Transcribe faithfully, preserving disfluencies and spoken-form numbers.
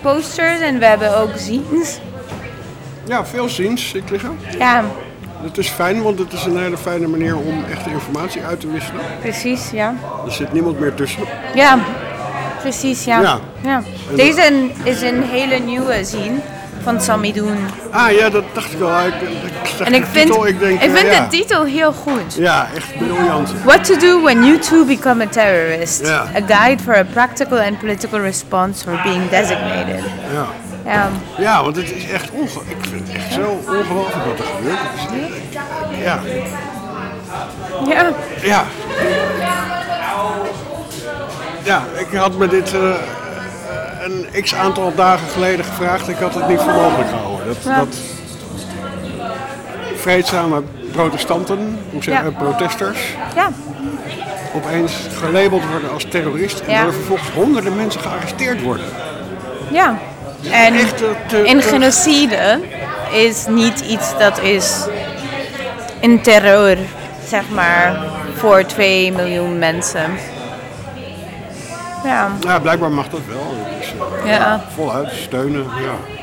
posters en we hebben ook zines. Ja, veel ziens zie ik liggen. Ja, Het is fijn, want het is een hele fijne manier om echte informatie uit te wisselen. precies, ja. Er zit niemand meer tussen. Ja, precies, ja. Ja. ja. Deze een- is een hele nieuwe zine van Samidoun. Ah ja, dat dacht ik al. Ik, ik zag En de ik vind, titel, ik denk, ik eh, vind ja. de titel heel goed. Ja, echt briljant. What to do when you too become a terrorist. Ja. A guide for a practical and political response for being designated. Ja. Ja, Ja, want het is echt onge... Ik vind het echt zo ongelooflijk wat er gebeurt. Het is, ja. ja, Ja. Ja, ik had me dit uh, een x aantal dagen geleden gevraagd. Ik had het niet voor mogelijk gehouden. Dat, Ja. dat vreedzame protestanten, hoe zeg je, Ja. protesters, ja. opeens gelabeld worden als terrorist. En Ja. er vervolgens honderden mensen gearresteerd worden. ja. En Echt te, te, in te- genocide is niet iets dat is een terreur, zeg maar, voor twee miljoen mensen. Ja, Ja, blijkbaar mag dat wel. Dus, uh, ja. voluit steunen, ja.